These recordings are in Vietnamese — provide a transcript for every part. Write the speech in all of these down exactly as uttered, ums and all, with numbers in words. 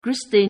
Christine.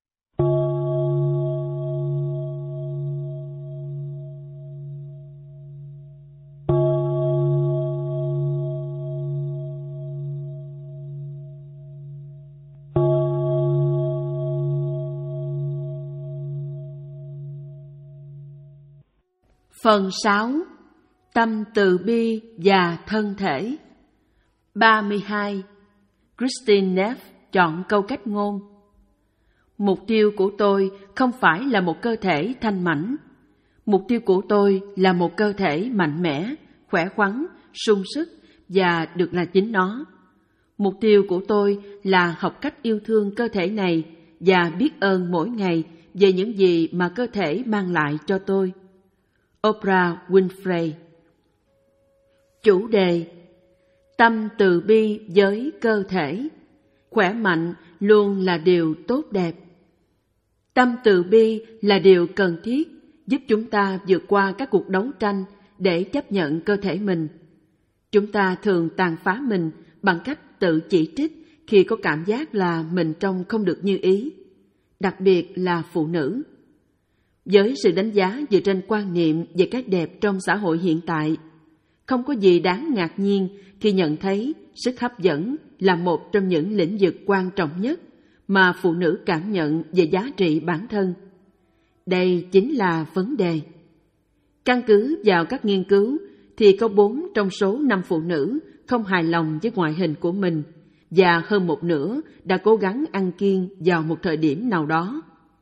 Phần sáu. Tâm từ bi và thân thể. ba mươi hai. Christine Neff chọn câu cách ngôn. Mục tiêu của tôi không phải là một cơ thể thanh mảnh. Mục tiêu của tôi là một cơ thể mạnh mẽ, khỏe khoắn, sung sức và được là chính nó. Mục tiêu của tôi là học cách yêu thương cơ thể này và biết ơn mỗi ngày về những gì mà cơ thể mang lại cho tôi. Oprah Winfrey. Chủ đề: tâm từ bi với cơ thể. Khỏe mạnh luôn là điều tốt đẹp. Tâm từ bi là điều cần thiết, giúp chúng ta vượt qua các cuộc đấu tranh để chấp nhận cơ thể mình. Chúng ta thường tàn phá mình bằng cách tự chỉ trích khi có cảm giác là mình trông không được như ý, đặc biệt là phụ nữ. Với sự đánh giá dựa trên quan niệm về cái đẹp trong xã hội hiện tại, không có gì đáng ngạc nhiên khi nhận thấy sức hấp dẫn là một trong những lĩnh vực quan trọng nhất mà phụ nữ cảm nhận về giá trị bản thân. Đây chính là vấn đề. Căn cứ vào các nghiên cứu thì có bốn trong số năm phụ nữ không hài lòng với ngoại hình của mình và hơn một nửa đã cố gắng ăn kiêng vào một thời điểm nào đó.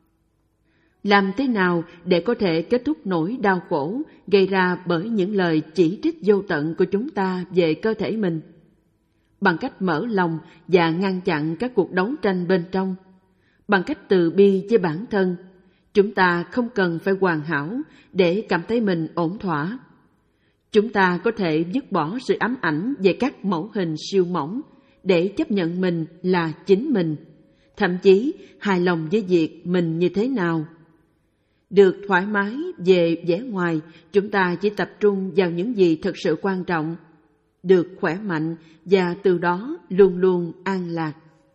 Làm thế nào để có thể kết thúc nỗi đau khổ gây ra bởi những lời chỉ trích vô tận của chúng ta về cơ thể mình? Bằng cách mở lòng và ngăn chặn các cuộc đấu tranh bên trong. Bằng cách từ bi với bản thân, chúng ta không cần phải hoàn hảo để cảm thấy mình ổn thỏa. Chúng ta có thể dứt bỏ sự ám ảnh về các mẫu hình siêu mỏng để chấp nhận mình là chính mình, thậm chí hài lòng với việc mình như thế nào. Được thoải mái về vẻ ngoài, chúng ta chỉ tập trung vào những gì thực sự quan trọng. Được khỏe mạnh và từ đó luôn luôn an lạc.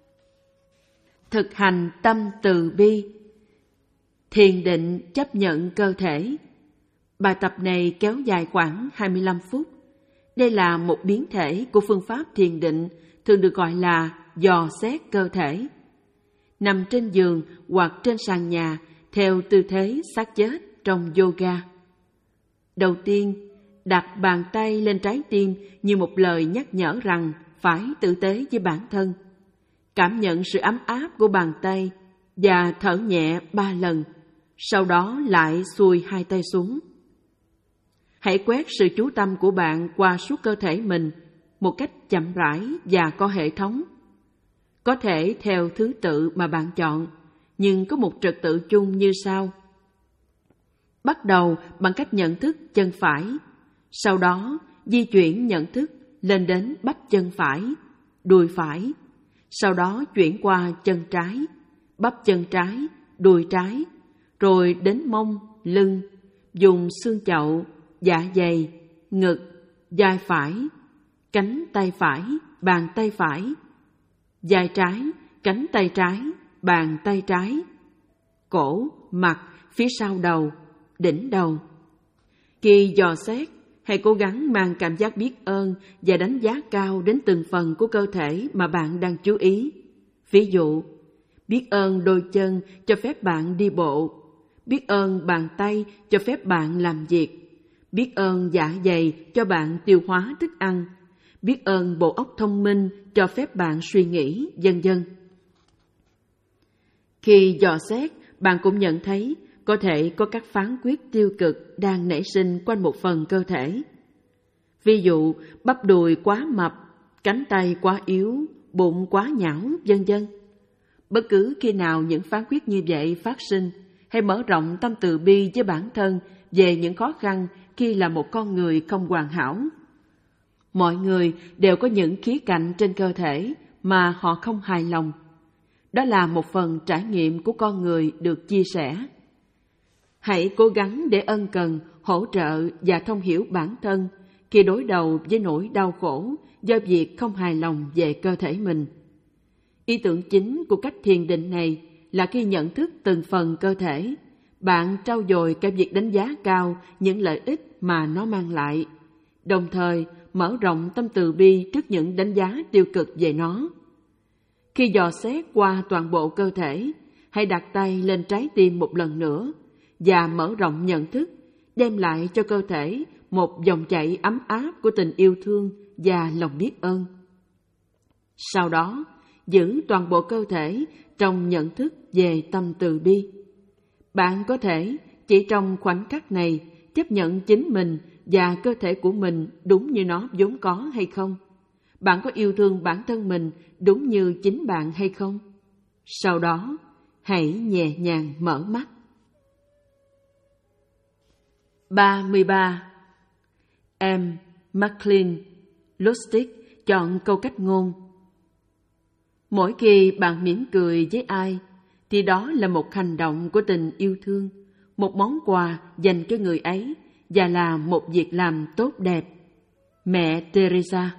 Thực hành tâm từ bi. Thiền định chấp nhận cơ thể. Bài tập này kéo dài khoảng hai mươi lăm phút. Đây là một biến thể của phương pháp thiền định thường được gọi là dò xét cơ thể. Nằm trên giường hoặc trên sàn nhà theo tư thế xác chết trong yoga. Đầu tiên, đặt bàn tay lên trái tim như một lời nhắc nhở rằng phải tử tế với bản thân. Cảm nhận sự ấm áp của bàn tay và thở nhẹ ba lần, sau đó lại xuôi hai tay xuống. Hãy quét sự chú tâm của bạn qua suốt cơ thể mình một cách chậm rãi và có hệ thống. Có thể theo thứ tự mà bạn chọn, nhưng có một trật tự chung như sau. Bắt đầu bằng cách nhận thức chân phải, sau đó di chuyển nhận thức lên đến bắp chân phải, đùi phải, sau đó chuyển qua chân trái, bắp chân trái, đùi trái, rồi đến mông, lưng, dùng xương chậu, dạ dày, ngực, vai phải, cánh tay phải, bàn tay phải, vai trái, cánh tay trái, bàn tay trái, cổ, mặt, phía sau đầu, đỉnh đầu. Khi dò xét, hãy cố gắng mang cảm giác biết ơn và đánh giá cao đến từng phần của cơ thể mà bạn đang chú ý. Ví dụ, biết ơn đôi chân cho phép bạn đi bộ, biết ơn bàn tay cho phép bạn làm việc, biết ơn dạ dày cho bạn tiêu hóa thức ăn, biết ơn bộ óc thông minh cho phép bạn suy nghĩ, vân vân. Khi dò xét, bạn cũng nhận thấy có thể có các phán quyết tiêu cực đang nảy sinh quanh một phần cơ thể. Ví dụ, bắp đùi quá mập, cánh tay quá yếu, bụng quá nhão, vân vân. Bất cứ khi nào những phán quyết như vậy phát sinh, hãy mở rộng tâm từ bi với bản thân về những khó khăn khi là một con người không hoàn hảo. Mọi người đều có những khía cạnh trên cơ thể mà họ không hài lòng. Đó là một phần trải nghiệm của con người được chia sẻ. Hãy cố gắng để ân cần, hỗ trợ và thông hiểu bản thân khi đối đầu với nỗi đau khổ do việc không hài lòng về cơ thể mình. Ý tưởng chính của cách thiền định này là khi nhận thức từng phần cơ thể, bạn trau dồi cái việc đánh giá cao những lợi ích mà nó mang lại, đồng thời mở rộng tâm từ bi trước những đánh giá tiêu cực về nó. Khi dò xét qua toàn bộ cơ thể, hãy đặt tay lên trái tim một lần nữa và mở rộng nhận thức, đem lại cho cơ thể một dòng chảy ấm áp của tình yêu thương và lòng biết ơn. Sau đó, giữ toàn bộ cơ thể trong nhận thức về tâm từ bi. Bạn có thể chỉ trong khoảnh khắc này chấp nhận chính mình và cơ thể của mình đúng như nó vốn có hay không? Bạn có yêu thương bản thân mình đúng như chính bạn hay không? Sau đó, hãy nhẹ nhàng mở mắt. ba mươi ba. M. McLean Lustig chọn câu cách ngôn. Mỗi khi bạn mỉm cười với ai, thì đó là một hành động của tình yêu thương, một món quà dành cho người ấy và là một việc làm tốt đẹp. Mẹ Teresa.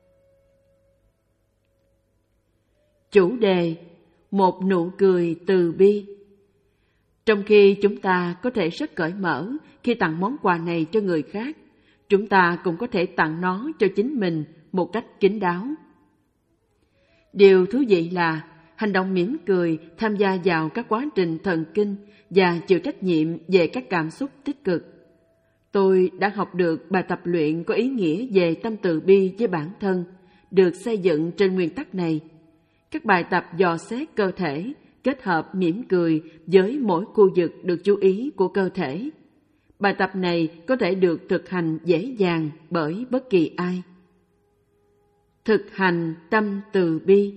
Chủ đề: một nụ cười từ bi. Trong khi chúng ta có thể rất cởi mở khi tặng món quà này cho người khác, chúng ta cũng có thể tặng nó cho chính mình một cách kín đáo. Điều thú vị là hành động mỉm cười tham gia vào các quá trình thần kinh và chịu trách nhiệm về các cảm xúc tích cực. Tôi đã học được bài tập luyện có ý nghĩa về tâm từ bi với bản thân, được xây dựng trên nguyên tắc này. Các bài tập dò xét cơ thể, kết hợp mỉm cười với mỗi khu vực được chú ý của cơ thể. Bài tập này có thể được thực hành dễ dàng bởi bất kỳ ai. Thực hành tâm từ bi.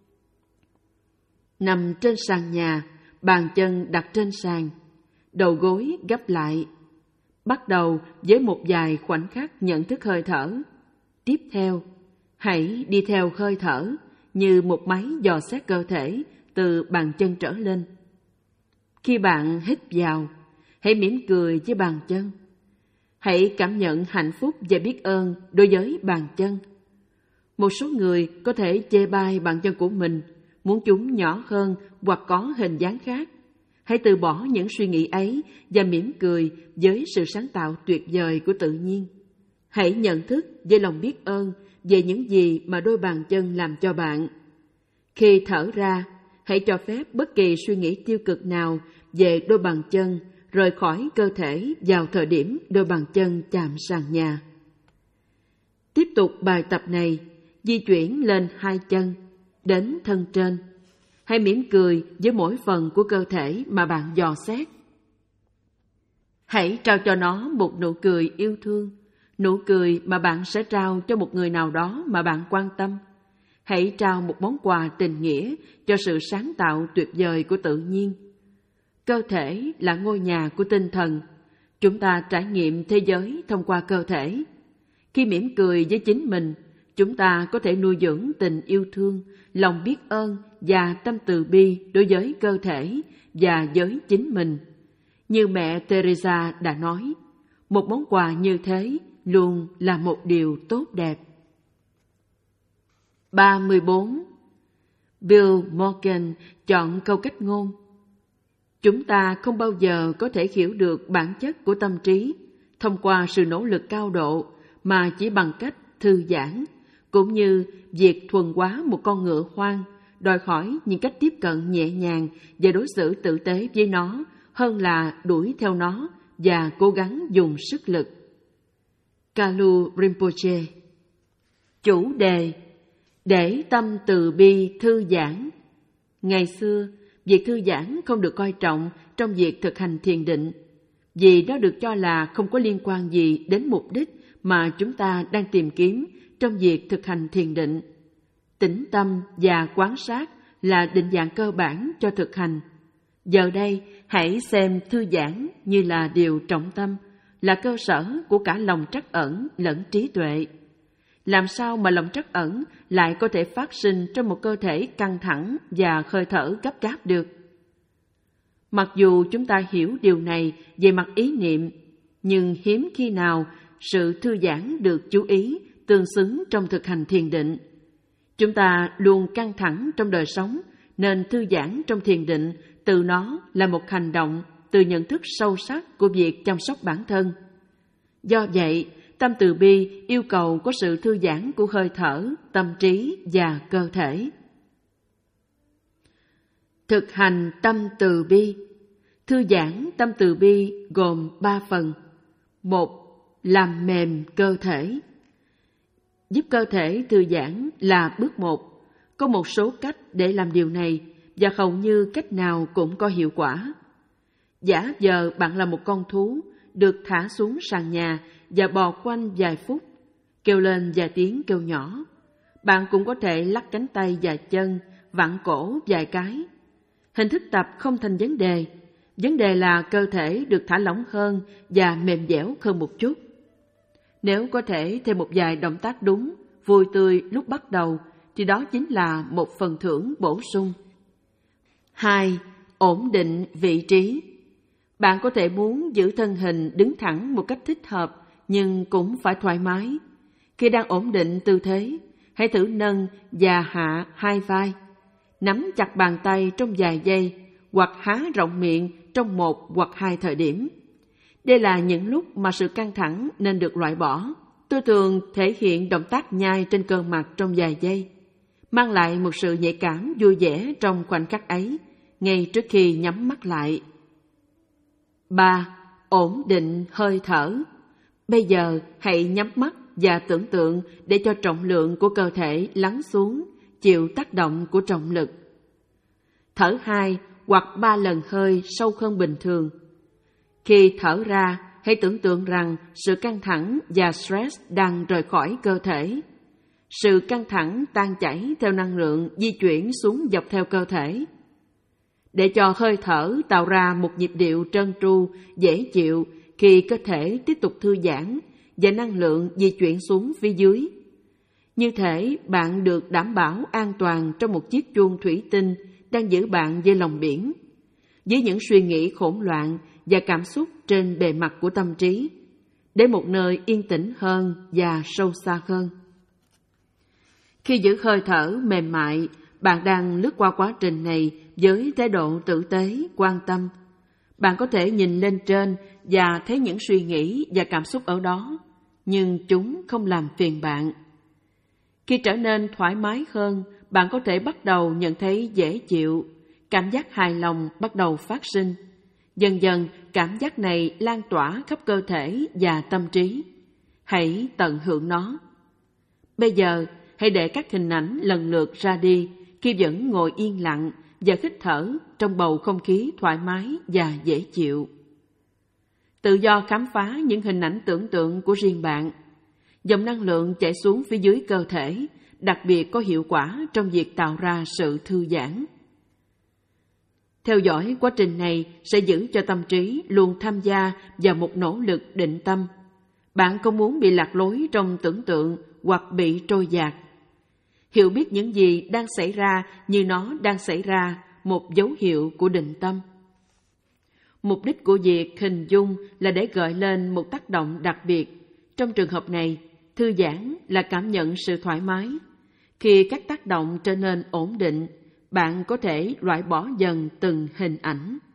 Nằm trên sàn nhà, bàn chân đặt trên sàn, đầu gối gấp lại. Bắt đầu với một vài khoảnh khắc nhận thức hơi thở. Tiếp theo, hãy đi theo hơi thở như một máy dò xét cơ thể từ bàn chân trở lên. Khi bạn hít vào, hãy mỉm cười với bàn chân. Hãy cảm nhận hạnh phúc và biết ơn đối với bàn chân. Một số người có thể chê bai bàn chân của mình, muốn chúng nhỏ hơn hoặc có hình dáng khác. Hãy từ bỏ những suy nghĩ ấy và mỉm cười với sự sáng tạo tuyệt vời của tự nhiên. Hãy nhận thức với lòng biết ơn về những gì mà đôi bàn chân làm cho bạn. Khi thở ra, hãy cho phép bất kỳ suy nghĩ tiêu cực nào về đôi bàn chân rời khỏi cơ thể vào thời điểm đôi bàn chân chạm sàn nhà. Tiếp tục bài tập này, di chuyển lên hai chân, đến thân trên. Hãy mỉm cười với mỗi phần của cơ thể mà bạn dò xét. Hãy trao cho nó một nụ cười yêu thương, nụ cười mà bạn sẽ trao cho một người nào đó mà bạn quan tâm. Hãy trao một món quà tình nghĩa cho sự sáng tạo tuyệt vời của tự nhiên. Cơ thể là ngôi nhà của tinh thần. Chúng ta trải nghiệm thế giới thông qua cơ thể. Khi mỉm cười với chính mình, chúng ta có thể nuôi dưỡng tình yêu thương, lòng biết ơn và tâm từ bi đối với cơ thể và với chính mình. Như mẹ Teresa đã nói, một món quà như thế luôn là một điều tốt đẹp. ba mươi bốn. Bill Morgan chọn câu cách ngôn. Chúng ta không bao giờ có thể hiểu được bản chất của tâm trí thông qua sự nỗ lực cao độ, mà chỉ bằng cách thư giãn, cũng như việc thuần hóa một con ngựa hoang, đòi hỏi những cách tiếp cận nhẹ nhàng và đối xử tử tế với nó hơn là đuổi theo nó và cố gắng dùng sức lực. Kalu Rinpoche. Chủ đề: để tâm từ bi thư giãn. Ngày xưa, việc thư giãn không được coi trọng trong việc thực hành thiền định, vì nó được cho là không có liên quan gì đến mục đích mà chúng ta đang tìm kiếm trong việc thực hành thiền định. Tĩnh tâm và quan sát là định dạng cơ bản cho thực hành. Giờ đây, hãy xem thư giãn như là điều trọng tâm, là cơ sở của cả lòng trắc ẩn lẫn trí tuệ. Làm sao mà lòng trắc ẩn lại có thể phát sinh trong một cơ thể căng thẳng và hơi thở gấp gáp được? Mặc dù chúng ta hiểu điều này về mặt ý niệm, nhưng hiếm khi nào sự thư giãn được chú ý tương xứng trong thực hành thiền định. Chúng ta luôn căng thẳng trong đời sống, nên thư giãn trong thiền định từ nó là một hành động từ nhận thức sâu sắc của việc chăm sóc bản thân. Do vậy, tâm từ bi yêu cầu có sự thư giãn của hơi thở, tâm trí và cơ thể. Thực hành tâm từ bi. Thư giãn tâm từ bi gồm ba phần. Một, làm mềm cơ thể. Giúp cơ thể thư giãn là bước một. Có một số cách để làm điều này và hầu như cách nào cũng có hiệu quả. Giả vờ bạn là một con thú được thả xuống sàn nhà và bò quanh vài phút, kêu lên vài tiếng kêu nhỏ. Bạn cũng có thể lắc cánh tay và chân, vặn cổ vài cái. Hình thức tập không thành vấn đề. Vấn đề là cơ thể được thả lỏng hơn và mềm dẻo hơn một chút. Nếu có thể thêm một vài động tác đúng, vui tươi lúc bắt đầu, thì đó chính là một phần thưởng bổ sung. Hai, ổn định vị trí. Bạn có thể muốn giữ thân hình đứng thẳng một cách thích hợp, nhưng cũng phải thoải mái. Khi đang ổn định tư thế, hãy thử nâng và hạ hai vai. Nắm chặt bàn tay trong vài giây, hoặc há rộng miệng trong một hoặc hai thời điểm. Đây là những lúc mà sự căng thẳng nên được loại bỏ. Tôi thường thể hiện động tác nhai trên cơ mặt trong vài giây, mang lại một sự nhạy cảm vui vẻ trong khoảnh khắc ấy, ngay trước khi nhắm mắt lại. Ba, ổn định hơi thở. Bây giờ hãy nhắm mắt và tưởng tượng để cho trọng lượng của cơ thể lắng xuống, chịu tác động của trọng lực. Thở hai hoặc ba lần hơi sâu hơn bình thường. Khi thở ra, hãy tưởng tượng rằng sự căng thẳng và stress đang rời khỏi cơ thể. Sự căng thẳng tan chảy theo năng lượng di chuyển xuống dọc theo cơ thể. Để cho hơi thở tạo ra một nhịp điệu trơn tru, dễ chịu khi cơ thể tiếp tục thư giãn và năng lượng di chuyển xuống phía dưới. Như thể bạn được đảm bảo an toàn trong một chiếc chuông thủy tinh đang giữ bạn dưới lòng biển, với những suy nghĩ hỗn loạn và cảm xúc trên bề mặt của tâm trí, đến một nơi yên tĩnh hơn và sâu xa hơn. Khi giữ hơi thở mềm mại, bạn đang lướt qua quá trình này với thái độ tử tế, quan tâm. Bạn có thể nhìn lên trên và thấy những suy nghĩ và cảm xúc ở đó, nhưng chúng không làm phiền bạn. Khi trở nên thoải mái hơn, bạn có thể bắt đầu nhận thấy dễ chịu, cảm giác hài lòng bắt đầu phát sinh. Dần dần, cảm giác này lan tỏa khắp cơ thể và tâm trí. Hãy tận hưởng nó. Bây giờ, hãy để các hình ảnh lần lượt ra đi khi vẫn ngồi yên lặng và hít thở trong bầu không khí thoải mái và dễ chịu. Tự do khám phá những hình ảnh tưởng tượng của riêng bạn. Dòng năng lượng chảy xuống phía dưới cơ thể, đặc biệt có hiệu quả trong việc tạo ra sự thư giãn. Theo dõi quá trình này sẽ giữ cho tâm trí luôn tham gia vào một nỗ lực định tâm. Bạn không muốn bị lạc lối trong tưởng tượng hoặc bị trôi dạt. Hiểu biết những gì đang xảy ra như nó đang xảy ra, một dấu hiệu của định tâm. Mục đích của việc hình dung là để gợi lên một tác động đặc biệt. Trong trường hợp này, thư giãn là cảm nhận sự thoải mái. Khi các tác động trở nên ổn định, bạn có thể loại bỏ dần từng hình ảnh.